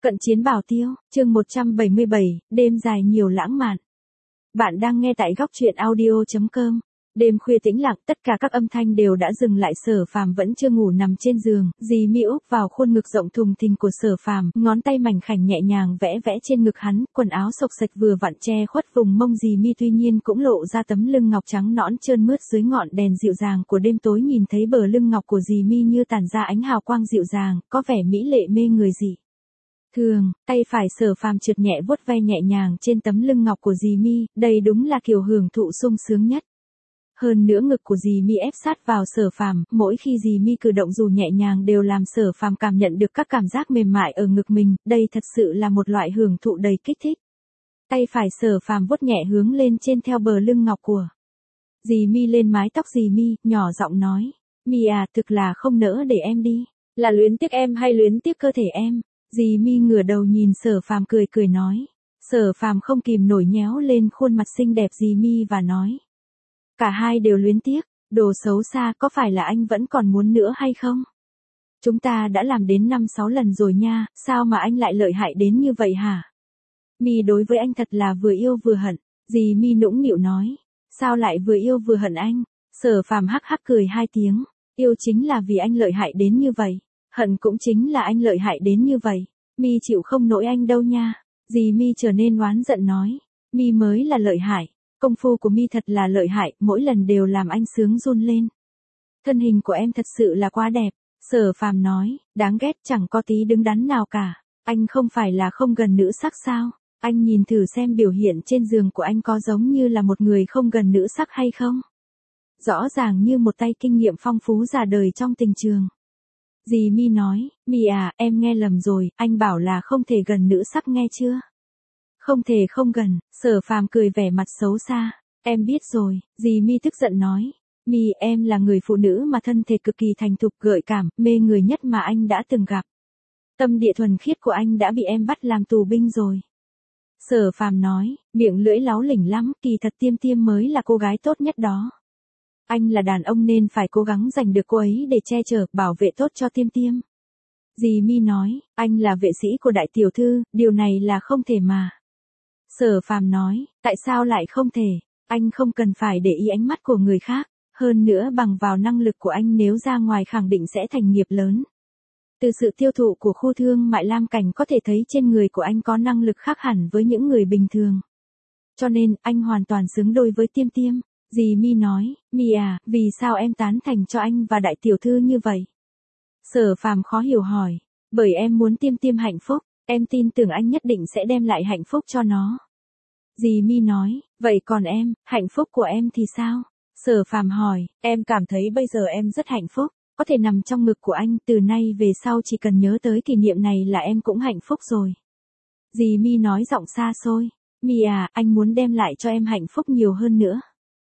Cận chiến bảo tiêu, chương 177, đêm dài nhiều lãng mạn. Bạn đang nghe tại góc truyện audio.com. Đêm khuya tĩnh lặng, tất cả các âm thanh đều đã dừng lại. Sở Phàm vẫn chưa ngủ nằm trên giường, dì Mi úp vào khuôn ngực rộng thùng thình của Sở Phàm, ngón tay mảnh khảnh nhẹ nhàng vẽ vẽ trên ngực hắn, quần áo xộc xệch vừa vặn che khuất vùng mông dì Mi, tuy nhiên cũng lộ ra tấm lưng ngọc trắng nõn trơn mướt dưới ngọn đèn dịu dàng của đêm tối. Nhìn thấy bờ lưng ngọc của dì Mi như tản ra ánh hào quang dịu dàng, có vẻ mỹ lệ mê người dị thường. Tay phải Sở Phàm trượt nhẹ vuốt ve nhẹ nhàng trên tấm lưng ngọc của dì Mi, đây đúng là kiểu hưởng thụ sung sướng nhất. Hơn nữa ngực của dì Mi ép sát vào Sở Phàm, mỗi khi dì Mi cử động dù nhẹ nhàng đều làm Sở Phàm cảm nhận được các cảm giác mềm mại ở ngực mình, đây thật sự là một loại hưởng thụ đầy kích thích. Tay phải Sở Phàm vuốt nhẹ hướng lên trên theo bờ lưng ngọc của dì Mi lên mái tóc dì Mi, nhỏ giọng nói, Mi à, thực là không nỡ để em đi, là luyến tiếc em hay luyến tiếc cơ thể em? Dì Mi ngửa đầu nhìn Sở Phàm cười cười nói. Sở Phàm không kìm nổi nhéo lên khuôn mặt xinh đẹp dì Mi và nói. Cả hai đều luyến tiếc, đồ xấu xa, có phải là anh vẫn còn muốn nữa hay không? Chúng ta đã làm đến 5-6 lần rồi nha, sao mà anh lại lợi hại đến như vậy hả? Mi đối với anh thật là vừa yêu vừa hận, dì Mi nũng nịu nói. Sao lại vừa yêu vừa hận anh? Sở Phàm hắc hắc cười hai tiếng, yêu chính là vì anh lợi hại đến như vậy. Hận cũng chính là anh lợi hại đến như vậy. Mi chịu không nổi anh đâu nha. Dì Mi trở nên oán giận nói. Mi mới là lợi hại. Công phu của Mi thật là lợi hại, mỗi lần đều làm anh sướng run lên. Thân hình của em thật sự là quá đẹp. Sở Phàm nói, đáng ghét, chẳng có tí đứng đắn nào cả. Anh không phải là không gần nữ sắc sao? Anh nhìn thử xem biểu hiện trên giường của anh có giống như là một người không gần nữ sắc hay không? Rõ ràng như một tay kinh nghiệm phong phú già đời trong tình trường. Dì Mi nói, Mi à, em nghe lầm rồi, anh bảo là không thể gần nữ sắc nghe chưa? Không thể không gần. Sở Phàm cười vẻ mặt xấu xa. Em biết rồi, dì Mi tức giận nói. Mi, em là người phụ nữ mà thân thể cực kỳ thành thục, gợi cảm, mê người nhất mà anh đã từng gặp. Tâm địa thuần khiết của anh đã bị em bắt làm tù binh rồi. Sở Phàm nói, miệng lưỡi láu lỉnh lắm, kỳ thật Tiêm Tiêm mới là cô gái tốt nhất đó. Anh là đàn ông nên phải cố gắng giành được cô ấy để che chở, bảo vệ tốt cho Tiêm Tiêm. Dì Mi nói, anh là vệ sĩ của đại tiểu thư, điều này là không thể mà. Sở Phàm nói, tại sao lại không thể? Anh không cần phải để ý ánh mắt của người khác, hơn nữa bằng vào năng lực của anh nếu ra ngoài khẳng định sẽ thành nghiệp lớn. Từ sự tiêu thụ của khu thương mại Lam Cảnh có thể thấy trên người của anh có năng lực khác hẳn với những người bình thường. Cho nên, anh hoàn toàn xứng đôi với Tiêm Tiêm. Dì Mi nói, Mi à, vì sao em tán thành cho anh và đại tiểu thư như vậy? Sở Phàm khó hiểu hỏi, bởi em muốn Tiêm Tiêm hạnh phúc, em tin tưởng anh nhất định sẽ đem lại hạnh phúc cho nó. Dì Mi nói, vậy còn em, hạnh phúc của em thì sao? Sở Phàm hỏi, em cảm thấy bây giờ em rất hạnh phúc, có thể nằm trong ngực của anh, từ nay về sau chỉ cần nhớ tới kỷ niệm này là em cũng hạnh phúc rồi. Dì Mi nói giọng xa xôi, Mi à, anh muốn đem lại cho em hạnh phúc nhiều hơn nữa.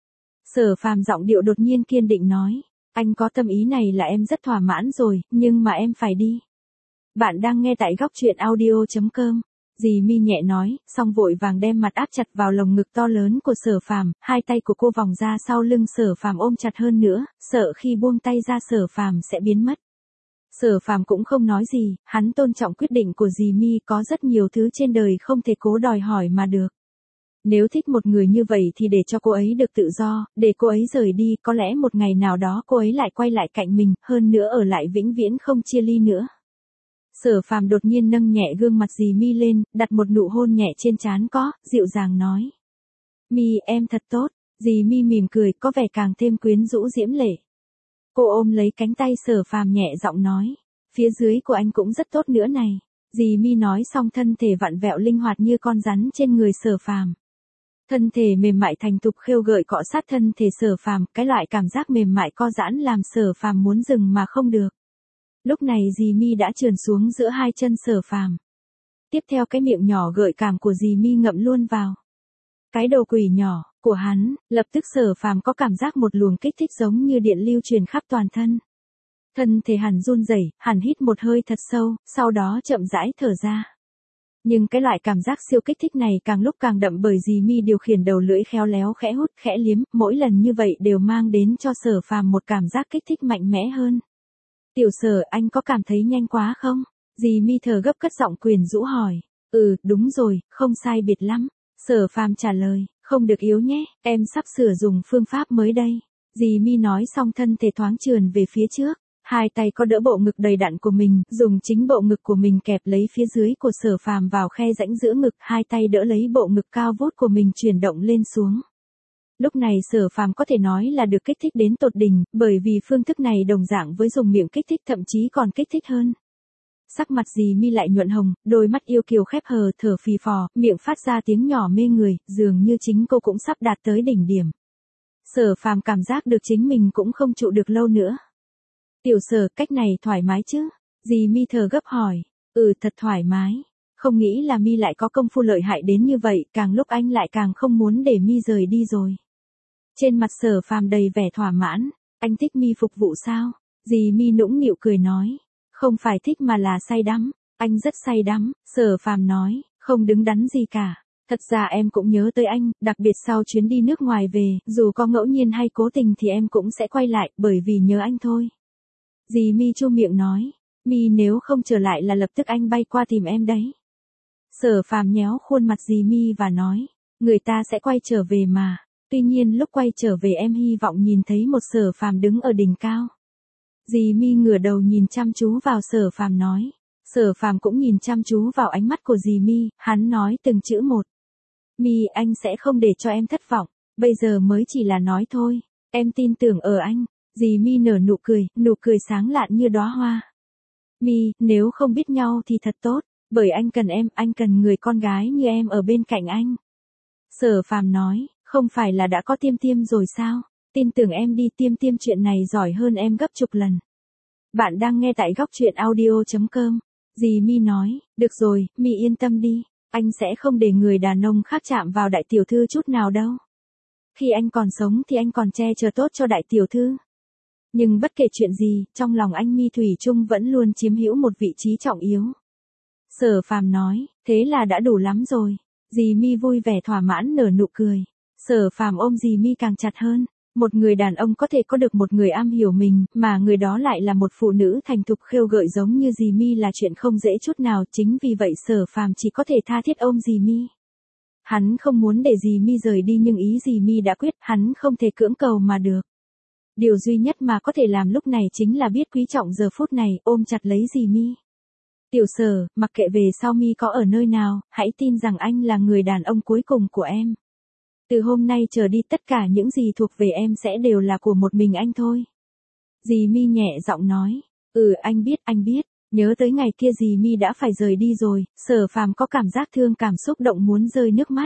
Sở Phàm giọng điệu đột nhiên kiên định nói, anh có tâm ý này là em rất thỏa mãn rồi, nhưng mà em phải đi. Bạn đang nghe tại góc truyện audio.com. Dì Mi nhẹ nói, xong vội vàng đem mặt áp chặt vào lồng ngực to lớn của Sở Phàm, hai tay của cô vòng ra sau lưng Sở Phàm ôm chặt hơn nữa, sợ khi buông tay ra Sở Phàm sẽ biến mất. Sở Phàm cũng không nói gì, hắn tôn trọng quyết định của dì Mi, có rất nhiều thứ trên đời không thể cố đòi hỏi mà được. Nếu thích một người như vậy thì để cho cô ấy được tự do, để cô ấy rời đi, có lẽ một ngày nào đó cô ấy lại quay lại cạnh mình, hơn nữa ở lại vĩnh viễn không chia ly nữa. Sở Phàm đột nhiên nâng nhẹ gương mặt dì Mi lên, đặt một nụ hôn nhẹ trên trán có, dịu dàng nói. Mi, em thật tốt. Dì Mi mỉm cười, có vẻ càng thêm quyến rũ diễm lệ. Cô ôm lấy cánh tay Sở Phàm nhẹ giọng nói. Phía dưới của anh cũng rất tốt nữa này. Dì Mi nói xong thân thể vặn vẹo linh hoạt như con rắn trên người Sở Phàm. Thân thể mềm mại thành thục khêu gợi cọ sát thân thể Sở Phàm, cái loại cảm giác mềm mại co giãn làm Sở Phàm muốn dừng mà không được. Lúc này dì Mi đã trườn xuống giữa hai chân Sở Phàm. Tiếp theo cái miệng nhỏ gợi cảm của dì Mi ngậm luôn vào cái đầu quỷ nhỏ của hắn, lập tức Sở Phàm có cảm giác một luồng kích thích giống như điện lưu truyền khắp toàn thân. Thân thể hẳn run rẩy, hẳn hít một hơi thật sâu, sau đó chậm rãi thở ra. Nhưng cái loại cảm giác siêu kích thích này càng lúc càng đậm bởi dì Mi điều khiển đầu lưỡi khéo léo khẽ hút khẽ liếm, mỗi lần như vậy đều mang đến cho Sở Phàm một cảm giác kích thích mạnh mẽ hơn. Tiểu Sở, anh có cảm thấy nhanh quá không? Dì Mi thở gấp cất giọng quyến rũ hỏi. Đúng rồi, không sai biệt lắm. Sở Phàm trả lời, không được yếu nhé, em sắp sửa dùng phương pháp mới đây. Dì Mi nói xong thân thể thoáng trườn về phía trước. Hai tay có đỡ bộ ngực đầy đặn của mình, dùng chính bộ ngực của mình kẹp lấy phía dưới của Sở Phàm vào khe rãnh giữa ngực, hai tay đỡ lấy bộ ngực cao vút của mình chuyển động lên xuống. Lúc này Sở Phàm có thể nói là được kích thích đến tột đỉnh, bởi vì phương thức này đồng dạng với dùng miệng kích thích, thậm chí còn kích thích hơn. Sắc mặt dì Mi lại nhuận hồng, đôi mắt yêu kiều khép hờ, thở phì phò, miệng phát ra tiếng nhỏ mê người, dường như chính cô cũng sắp đạt tới đỉnh điểm. Sở Phàm cảm giác được chính mình cũng không trụ được lâu nữa. Tiểu Sở, cách này thoải mái chứ? Dì Mi thở gấp hỏi. Thật thoải mái. Không nghĩ là Mi lại có công phu lợi hại đến như vậy, càng lúc anh lại càng không muốn để Mi rời đi rồi. Trên mặt Sở Phàm đầy vẻ thỏa mãn. Anh thích Mi phục vụ sao? Dì Mi nũng nịu cười nói. Không phải thích mà là say đắm. Anh rất say đắm, Sở Phàm nói, không đứng đắn gì cả. Thật ra em cũng nhớ tới anh, đặc biệt sau chuyến đi nước ngoài về, dù có ngẫu nhiên hay cố tình thì em cũng sẽ quay lại, bởi vì nhớ anh thôi. Dì Mi chu miệng nói, Mi nếu không trở lại là lập tức anh bay qua tìm em đấy. Sở Phàm nhéo khuôn mặt dì Mi và nói, người ta sẽ quay trở về mà, tuy nhiên lúc quay trở về em hy vọng nhìn thấy một Sở Phàm đứng ở đỉnh cao. Dì Mi ngửa đầu nhìn chăm chú vào Sở Phàm nói. Sở Phàm cũng nhìn chăm chú vào ánh mắt của dì Mi, hắn nói từng chữ một. Mi, anh sẽ không để cho em thất vọng, bây giờ mới chỉ là nói thôi, em tin tưởng ở anh. Dì Mi nở nụ cười sáng lạn như đóa hoa. Mi, nếu không biết nhau thì thật tốt, bởi anh cần em, anh cần người con gái như em ở bên cạnh anh. Sở Phàm nói, không phải là đã có Tiêm rồi sao? Tin tưởng em đi, Tiêm chuyện này giỏi hơn em gấp chục lần. Bạn đang nghe tại góc truyện audio.com. Dì Mi nói, được rồi, Mi yên tâm đi, anh sẽ không để người đàn ông khác chạm vào đại tiểu thư chút nào đâu. Khi anh còn sống thì anh còn che chở tốt cho đại tiểu thư. Nhưng bất kể chuyện gì, trong lòng anh Mi thủy chung vẫn luôn chiếm hữu một vị trí trọng yếu. Sở Phàm nói, thế là đã đủ lắm rồi. Dì Mi vui vẻ thỏa mãn nở nụ cười. Sở Phàm ôm dì Mi càng chặt hơn. Một người đàn ông có thể có được một người am hiểu mình, mà người đó lại là một phụ nữ thành thục khêu gợi giống như dì Mi là chuyện không dễ chút nào, chính vì vậy Sở Phàm chỉ có thể tha thiết ôm dì Mi. Hắn không muốn để dì Mi rời đi nhưng ý dì Mi đã quyết, hắn không thể cưỡng cầu mà được. Điều duy nhất mà có thể làm lúc này chính là biết quý trọng giờ phút này, ôm chặt lấy dì Mi. Tiểu Sở, mặc kệ về sau Mi có ở nơi nào, hãy tin rằng anh là người đàn ông cuối cùng của em. Từ hôm nay trở đi tất cả những gì thuộc về em sẽ đều là của một mình anh thôi. Dì Mi nhẹ giọng nói, anh biết, nhớ tới ngày kia dì Mi đã phải rời đi rồi, Sở Phàm có cảm giác thương cảm xúc động muốn rơi nước mắt.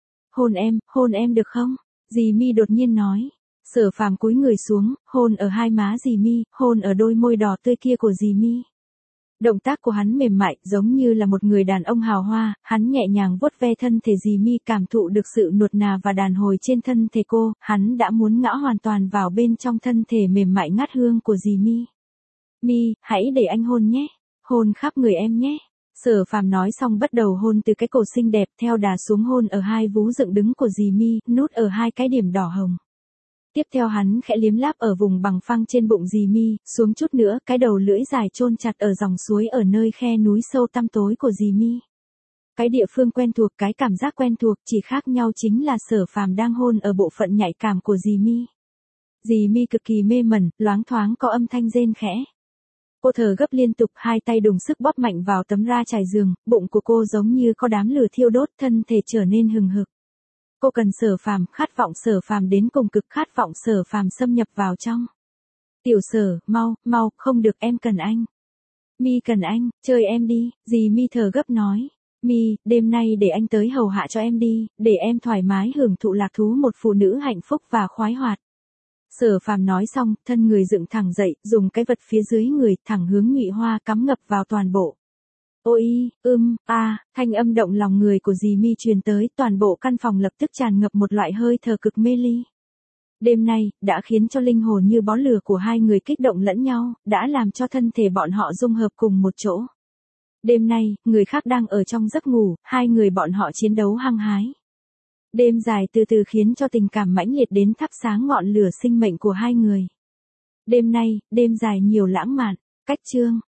Hôn em được không? Dì Mi đột nhiên nói. Sở Phàm cúi người xuống, hôn ở hai má dì Mi, hôn ở đôi môi đỏ tươi kia của dì Mi. Động tác của hắn mềm mại, giống như là một người đàn ông hào hoa, hắn nhẹ nhàng vuốt ve thân thể dì Mi, cảm thụ được sự nuột nà và đàn hồi trên thân thể cô, hắn đã muốn ngã hoàn toàn vào bên trong thân thể mềm mại ngát hương của dì Mi. Mi, hãy để anh hôn nhé, hôn khắp người em nhé. Sở Phàm nói xong bắt đầu hôn từ cái cổ xinh đẹp theo đà xuống hôn ở hai vú dựng đứng của dì Mi, nút ở hai cái điểm đỏ hồng. Tiếp theo hắn khẽ liếm láp ở vùng bằng phẳng trên bụng dì Mi, xuống chút nữa, cái đầu lưỡi dài chôn chặt ở dòng suối ở nơi khe núi sâu tăm tối của dì Mi. Cái địa phương quen thuộc, cái cảm giác quen thuộc, chỉ khác nhau chính là Sở Phàm đang hôn ở bộ phận nhạy cảm của dì Mi. Dì Mi cực kỳ mê mẩn, loáng thoáng có âm thanh rên khẽ. Cô thở gấp liên tục, hai tay đùng sức bóp mạnh vào tấm ra trải giường, bụng của cô giống như có đám lửa thiêu đốt, thân thể trở nên hừng hực. Cô cần Sở Phàm, khát vọng Sở Phàm đến cùng cực, khát vọng Sở Phàm xâm nhập vào trong. Tiểu Sở, mau, không được, em cần anh. Mi cần anh, chơi em đi, dì Mi thở gấp nói. Mi, đêm nay để anh tới hầu hạ cho em đi, để em thoải mái hưởng thụ lạc thú một phụ nữ hạnh phúc và khoái hoạt. Sở Phàm nói xong, thân người dựng thẳng dậy, dùng cái vật phía dưới người thẳng hướng nhụy hoa cắm ngập vào toàn bộ. Ôi, thanh âm động lòng người của dì Mi truyền tới, toàn bộ căn phòng lập tức tràn ngập một loại hơi thở cực mê ly. Đêm nay, đã khiến cho linh hồn như bó lửa của hai người kích động lẫn nhau, đã làm cho thân thể bọn họ dung hợp cùng một chỗ. Đêm nay, người khác đang ở trong giấc ngủ, hai người bọn họ chiến đấu hăng hái. Đêm dài từ từ khiến cho tình cảm mãnh liệt đến thắp sáng ngọn lửa sinh mệnh của hai người. Đêm nay, đêm dài nhiều lãng mạn, cách chương.